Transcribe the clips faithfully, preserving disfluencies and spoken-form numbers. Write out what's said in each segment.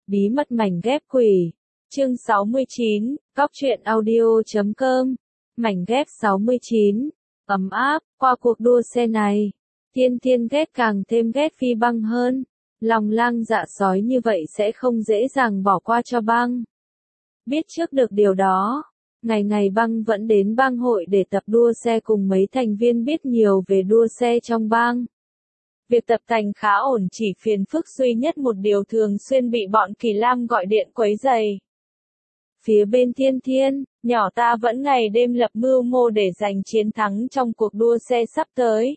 Bí mật mảnh ghép quỷ. Chương sáu mươi chín, Cóc truyện audio chấm com. Mảnh ghép sáu mươi chín. Ấm áp, qua cuộc đua xe này. Thiên Thiên ghét càng thêm ghét Phi Băng hơn. Lòng lang dạ sói như vậy sẽ không dễ dàng bỏ qua cho Băng. Biết trước được điều đó, ngày ngày Băng vẫn đến bang hội để tập đua xe cùng mấy thành viên biết nhiều về đua xe trong bang. Việc tập tành khá ổn, chỉ phiền phức duy nhất một điều thường xuyên bị bọn Kỳ Lam gọi điện quấy rầy. Phía bên Thiên Thiên, nhỏ ta vẫn ngày đêm lập mưu mô để giành chiến thắng trong cuộc đua xe sắp tới.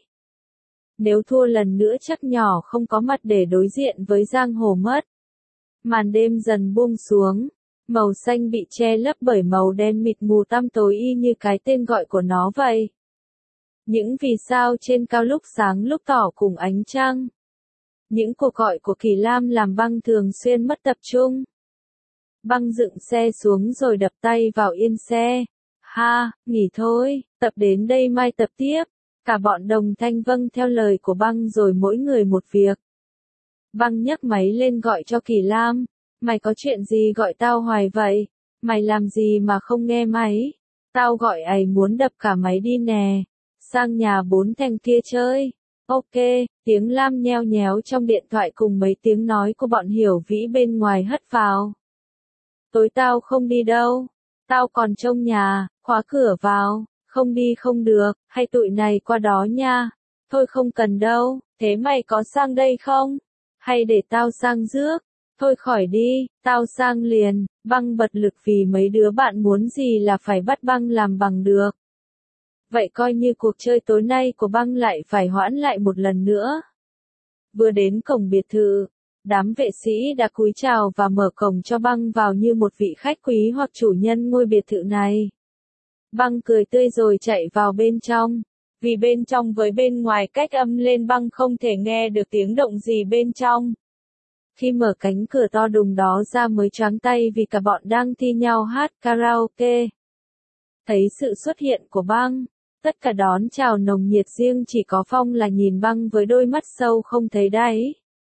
Nếu thua lần nữa chắc nhỏ không có mặt để đối diện với giang hồ mất. Màn đêm dần buông xuống, màu xanh bị che lấp bởi màu đen mịt mù tăm tối y như cái tên gọi của nó vậy. Những vì sao trên cao lúc sáng lúc tỏ cùng ánh trăng. Những cuộc gọi của Kỳ Lam làm Băng thường xuyên mất tập trung. Băng dựng xe xuống rồi đập tay vào yên xe. Ha, nghỉ thôi, tập đến đây mai tập tiếp. Cả bọn đồng thanh vâng theo lời của Băng rồi mỗi người một việc. Băng nhấc máy lên gọi cho Kỳ Lam. Mày có chuyện gì gọi tao hoài vậy? Mày làm gì mà không nghe máy? Tao gọi ấy muốn đập cả máy đi nè. Sang nhà bốn thằng kia chơi. Ok, tiếng Lam nheo nhéo trong điện thoại cùng mấy tiếng nói của bọn Hiểu Vĩ bên ngoài hất vào. Tối tao không đi đâu. Tao còn trông nhà, khóa cửa vào. Không đi không được, hay tụi này qua đó nha. Thôi không cần đâu, thế mày có sang đây không? Hay để tao sang rước? Thôi khỏi đi, tao sang liền. Băng bật lực vì mấy đứa bạn muốn gì là phải bắt Băng làm bằng được. Vậy coi như cuộc chơi tối nay của Băng lại phải hoãn lại một lần nữa. Vừa đến cổng biệt thự, đám vệ sĩ đã cúi chào và mở cổng cho Băng vào như một vị khách quý hoặc chủ nhân ngôi biệt thự này. Băng cười tươi rồi chạy vào bên trong. Vì bên trong với bên ngoài cách âm lên Băng không thể nghe được tiếng động gì bên trong. Khi mở cánh cửa to đùng đó ra mới choáng tay vì cả bọn đang thi nhau hát karaoke. Thấy sự xuất hiện của Băng, tất cả đón chào nồng nhiệt, riêng chỉ có Phong là nhìn Băng với đôi mắt sâu không thấy đáy.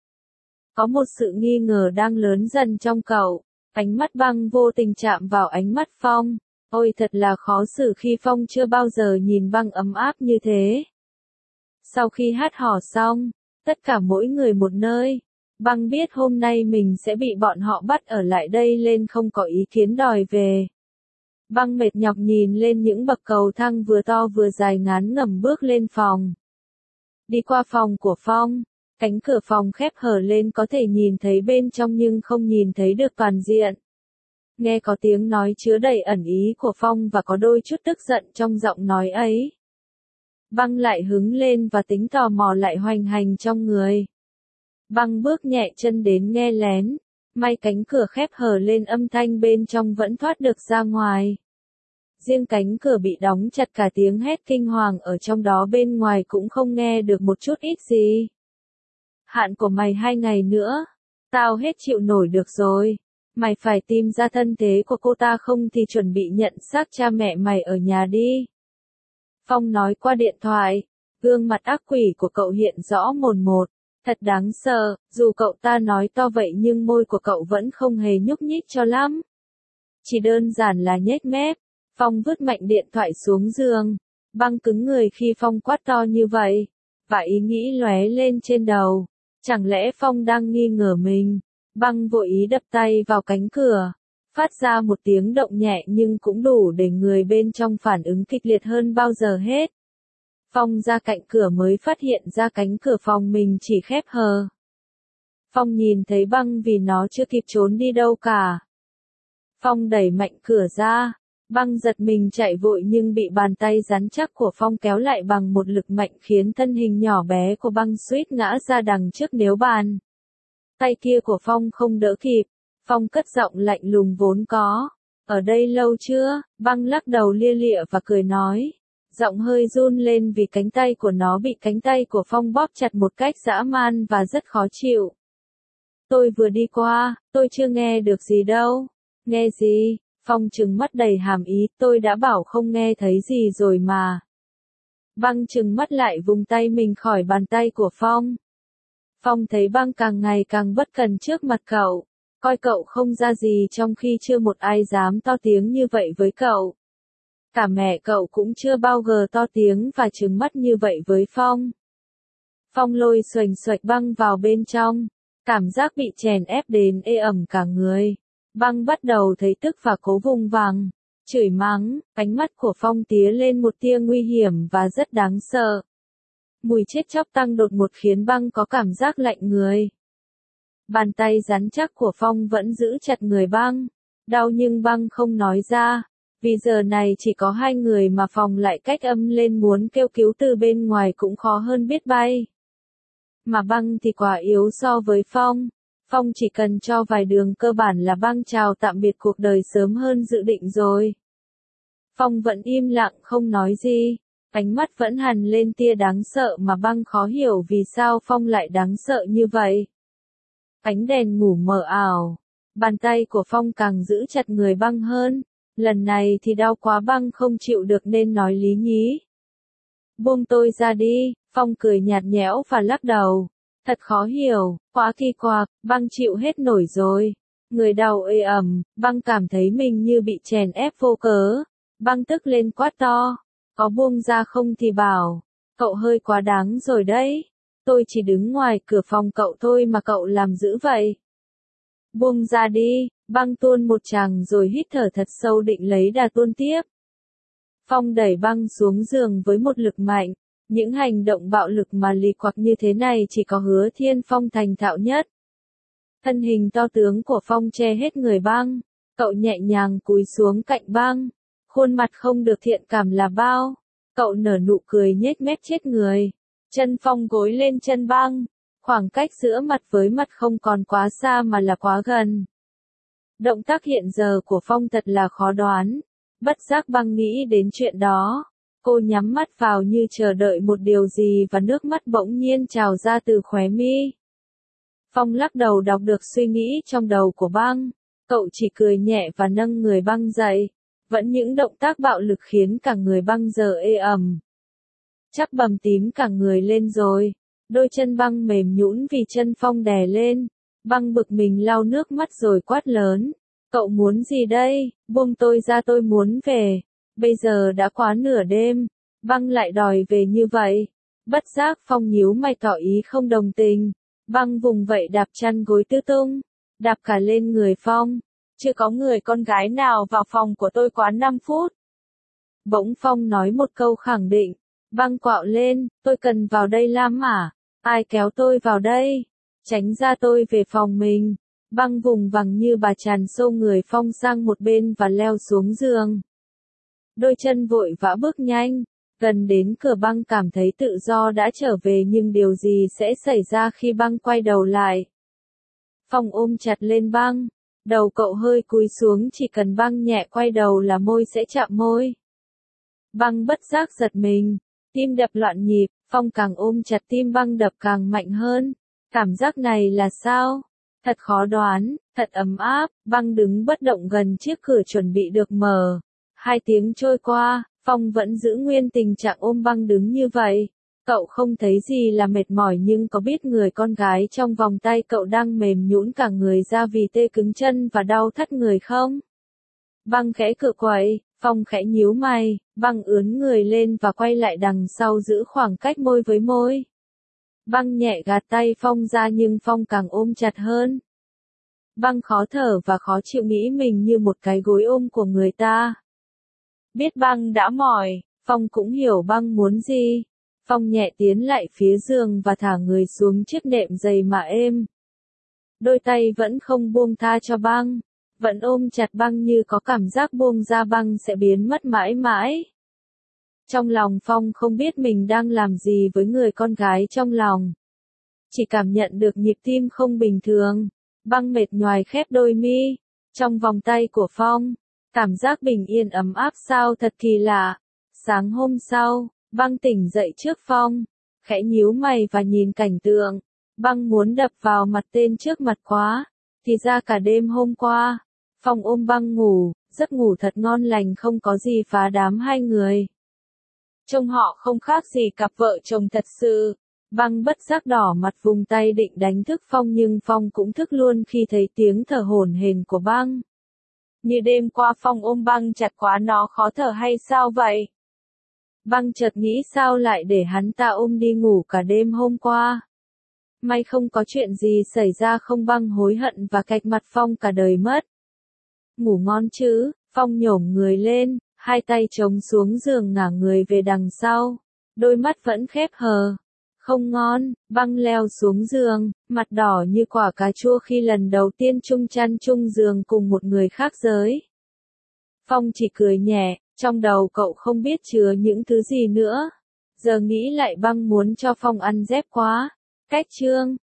Có một sự nghi ngờ đang lớn dần trong cậu, ánh mắt Băng vô tình chạm vào ánh mắt Phong. Ôi thật là khó xử khi Phong chưa bao giờ nhìn Băng ấm áp như thế. Sau khi hát hò xong, tất cả mỗi người một nơi, Băng biết hôm nay mình sẽ bị bọn họ bắt ở lại đây lên không có ý kiến đòi về. Băng mệt nhọc nhìn lên những bậc cầu thang vừa to vừa dài ngắn ngẩm bước lên phòng. Đi qua phòng của Phong, cánh cửa phòng khép hở lên có thể nhìn thấy bên trong nhưng không nhìn thấy được toàn diện. Nghe có tiếng nói chứa đầy ẩn ý của Phong và có đôi chút tức giận trong giọng nói ấy. Băng lại hứng lên và tính tò mò lại hoành hành trong người. Băng bước nhẹ chân đến nghe lén, may cánh cửa khép hở lên âm thanh bên trong vẫn thoát được ra ngoài. Riêng cánh cửa bị đóng chặt cả tiếng hét kinh hoàng ở trong đó bên ngoài cũng không nghe được một chút ít gì. Hạn của mày hai ngày nữa, tao hết chịu nổi được rồi. Mày phải tìm ra thân thế của cô ta không thì chuẩn bị nhận xác cha mẹ mày ở nhà đi. Phong nói qua điện thoại, gương mặt ác quỷ của cậu hiện rõ mồn một. Thật đáng sợ, dù cậu ta nói to vậy nhưng môi của cậu vẫn không hề nhúc nhích cho lắm. Chỉ đơn giản là nhếch mép. Phong vứt mạnh điện thoại xuống giường. Băng cứng người khi Phong quát to như vậy. Và ý nghĩ lóe lên trên đầu. Chẳng lẽ Phong đang nghi ngờ mình? Băng vội ý đập tay vào cánh cửa. Phát ra một tiếng động nhẹ nhưng cũng đủ để người bên trong phản ứng kịch liệt hơn bao giờ hết. Phong ra cạnh cửa mới phát hiện ra cánh cửa phòng mình chỉ khép hờ. Phong nhìn thấy Băng vì nó chưa kịp trốn đi đâu cả. Phong đẩy mạnh cửa ra. Băng giật mình chạy vội nhưng bị bàn tay rắn chắc của Phong kéo lại bằng một lực mạnh khiến thân hình nhỏ bé của Băng suýt ngã ra đằng trước nếu bàn. Tay kia của Phong không đỡ kịp. Phong cất giọng lạnh lùng vốn có. Ở đây lâu chưa? Băng lắc đầu lia lịa và cười nói. Giọng hơi run lên vì cánh tay của nó bị cánh tay của Phong bóp chặt một cách dã man và rất khó chịu. Tôi vừa đi qua, tôi chưa nghe được gì đâu. Nghe gì? Phong trừng mắt đầy hàm ý, tôi đã bảo không nghe thấy gì rồi mà. Băng trừng mắt lại vùng tay mình khỏi bàn tay của Phong. Phong thấy Băng càng ngày càng bất cần trước mặt cậu. coi cậu không ra gì trong khi chưa một ai dám to tiếng như vậy với cậu. Cả mẹ cậu cũng chưa bao giờ to tiếng và trừng mắt như vậy với Phong. Phong lôi xoành xoạch băng vào bên trong, cảm giác bị chèn ép đến ê ẩm cả người. Băng bắt đầu thấy tức và cố vùng vằng, chửi mắng, ánh mắt của Phong tía lên một tia nguy hiểm và rất đáng sợ. Mùi chết chóc tăng đột ngột khiến băng có cảm giác lạnh người. Bàn tay rắn chắc của Phong vẫn giữ chặt người băng, đau nhưng băng không nói ra, vì giờ này chỉ có hai người mà Phong lại cách âm lên muốn kêu cứu từ bên ngoài cũng khó hơn biết bay. Mà băng thì quá yếu so với Phong, Phong chỉ cần cho vài đường cơ bản là băng chào tạm biệt cuộc đời sớm hơn dự định rồi. Phong vẫn im lặng không nói gì, ánh mắt vẫn hằn lên tia đáng sợ mà băng khó hiểu vì sao Phong lại đáng sợ như vậy. Ánh đèn ngủ mờ ảo, bàn tay của Phong càng giữ chặt người băng hơn, lần này thì đau quá băng không chịu được nên nói lý nhí. Buông tôi ra đi, Phong cười nhạt nhẽo và lắc đầu. Thật khó hiểu, quá kỳ quặc, băng chịu hết nổi rồi. Người đau ê ẩm, băng cảm thấy mình như bị chèn ép vô cớ. Băng tức lên quát to, có buông ra không thì bảo, cậu hơi quá đáng rồi đấy. Tôi chỉ đứng ngoài cửa phòng cậu thôi mà cậu làm dữ vậy. Buông ra đi, băng tuôn một tràng rồi hít thở thật sâu định lấy đà tuôn tiếp. Phong đẩy băng xuống giường với một lực mạnh. Những hành động bạo lực mà lì quặc như thế này chỉ có Hứa Thiên Phong thành thạo nhất. Thân hình to tướng của Phong che hết người băng, cậu nhẹ nhàng cúi xuống cạnh băng, khuôn mặt không được thiện cảm là bao, cậu nở nụ cười nhếch mép chết người. Chân Phong gối lên chân băng, khoảng cách giữa mặt với mặt không còn quá xa mà là quá gần. Động tác hiện giờ của Phong thật là khó đoán, bất giác băng nghĩ đến chuyện đó. Cô nhắm mắt vào như chờ đợi một điều gì và nước mắt bỗng nhiên trào ra từ khóe mi. Phong lắc đầu đọc được suy nghĩ trong đầu của băng, cậu chỉ cười nhẹ và nâng người băng dậy. Vẫn những động tác bạo lực khiến cả người băng giờ ê ẩm. Chắc bầm tím cả người lên rồi, đôi chân băng mềm nhũn vì chân Phong đè lên. Băng bực mình lau nước mắt rồi quát lớn, cậu muốn gì đây, buông tôi ra tôi muốn về. Bây giờ đã quá nửa đêm, băng lại đòi về như vậy. Bất giác Phong nhíu mày tỏ ý không đồng tình. Băng vùng vậy đạp chăn gối tứ tung, đạp cả lên người Phong. Chưa có người con gái nào vào phòng của tôi quá năm phút. Bỗng Phong nói một câu khẳng định. Băng quạo lên, tôi cần vào đây lắm à? Ai kéo tôi vào đây? Tránh ra tôi về phòng mình. Băng vùng vằng như bà tràn xô người Phong sang một bên và leo xuống giường. Đôi chân vội vã bước nhanh, gần đến cửa băng cảm thấy tự do đã trở về nhưng điều gì sẽ xảy ra khi băng quay đầu lại. Phong ôm chặt lên băng, đầu cậu hơi cúi xuống chỉ cần băng nhẹ quay đầu là môi sẽ chạm môi. Băng bất giác giật mình, tim đập loạn nhịp, Phong càng ôm chặt tim băng đập càng mạnh hơn. Cảm giác này là sao? Thật khó đoán, thật ấm áp, băng đứng bất động gần chiếc cửa chuẩn bị được mở. Hai tiếng trôi qua, Phong vẫn giữ nguyên tình trạng ôm băng đứng như vậy. Cậu không thấy gì là mệt mỏi nhưng có biết người con gái trong vòng tay cậu đang mềm nhũn cả người ra vì tê cứng chân và đau thắt người không? Băng khẽ cựa quậy, Phong khẽ nhíu mày, băng ướn người lên và quay lại đằng sau giữ khoảng cách môi với môi. Băng nhẹ gạt tay Phong ra nhưng Phong càng ôm chặt hơn. Băng khó thở và khó chịu nghĩ mình như một cái gối ôm của người ta. Biết băng đã mỏi, Phong cũng hiểu băng muốn gì. Phong nhẹ tiến lại phía giường và thả người xuống chiếc nệm dày mà êm. Đôi tay vẫn không buông tha cho băng, vẫn ôm chặt băng như có cảm giác buông ra băng sẽ biến mất mãi mãi. Trong lòng Phong không biết mình đang làm gì với người con gái trong lòng. Chỉ cảm nhận được nhịp tim không bình thường. Băng mệt nhoài khép đôi mi. Trong vòng tay của Phong, cảm giác bình yên ấm áp sao thật kỳ lạ. Sáng hôm sau, băng tỉnh dậy trước Phong, khẽ nhíu mày và nhìn cảnh tượng. Băng muốn đập vào mặt tên trước mặt quá. Thì ra cả đêm hôm qua, Phong ôm băng ngủ, giấc ngủ thật ngon lành không có gì phá đám hai người. Trông họ không khác gì cặp vợ chồng thật sự. Băng bất giác đỏ mặt vùng tay định đánh thức Phong nhưng Phong cũng thức luôn khi thấy tiếng thở hổn hển của băng. Như đêm qua Phong ôm băng chặt quá nó khó thở hay sao vậy? Băng chợt nghĩ sao lại để hắn ta ôm đi ngủ cả đêm hôm qua. May không có chuyện gì xảy ra không băng hối hận và cạch mặt Phong cả đời mất. Ngủ ngon chứ, Phong nhổm người lên, hai tay chống xuống giường ngả người về đằng sau. Đôi mắt vẫn khép hờ. Không ngon, băng leo xuống giường, mặt đỏ như quả cà chua khi lần đầu tiên chung chăn chung giường cùng một người khác giới. Phong chỉ cười nhẹ, trong đầu cậu không biết chứa những thứ gì nữa. Giờ nghĩ lại băng muốn cho Phong ăn dép quá. Cách chương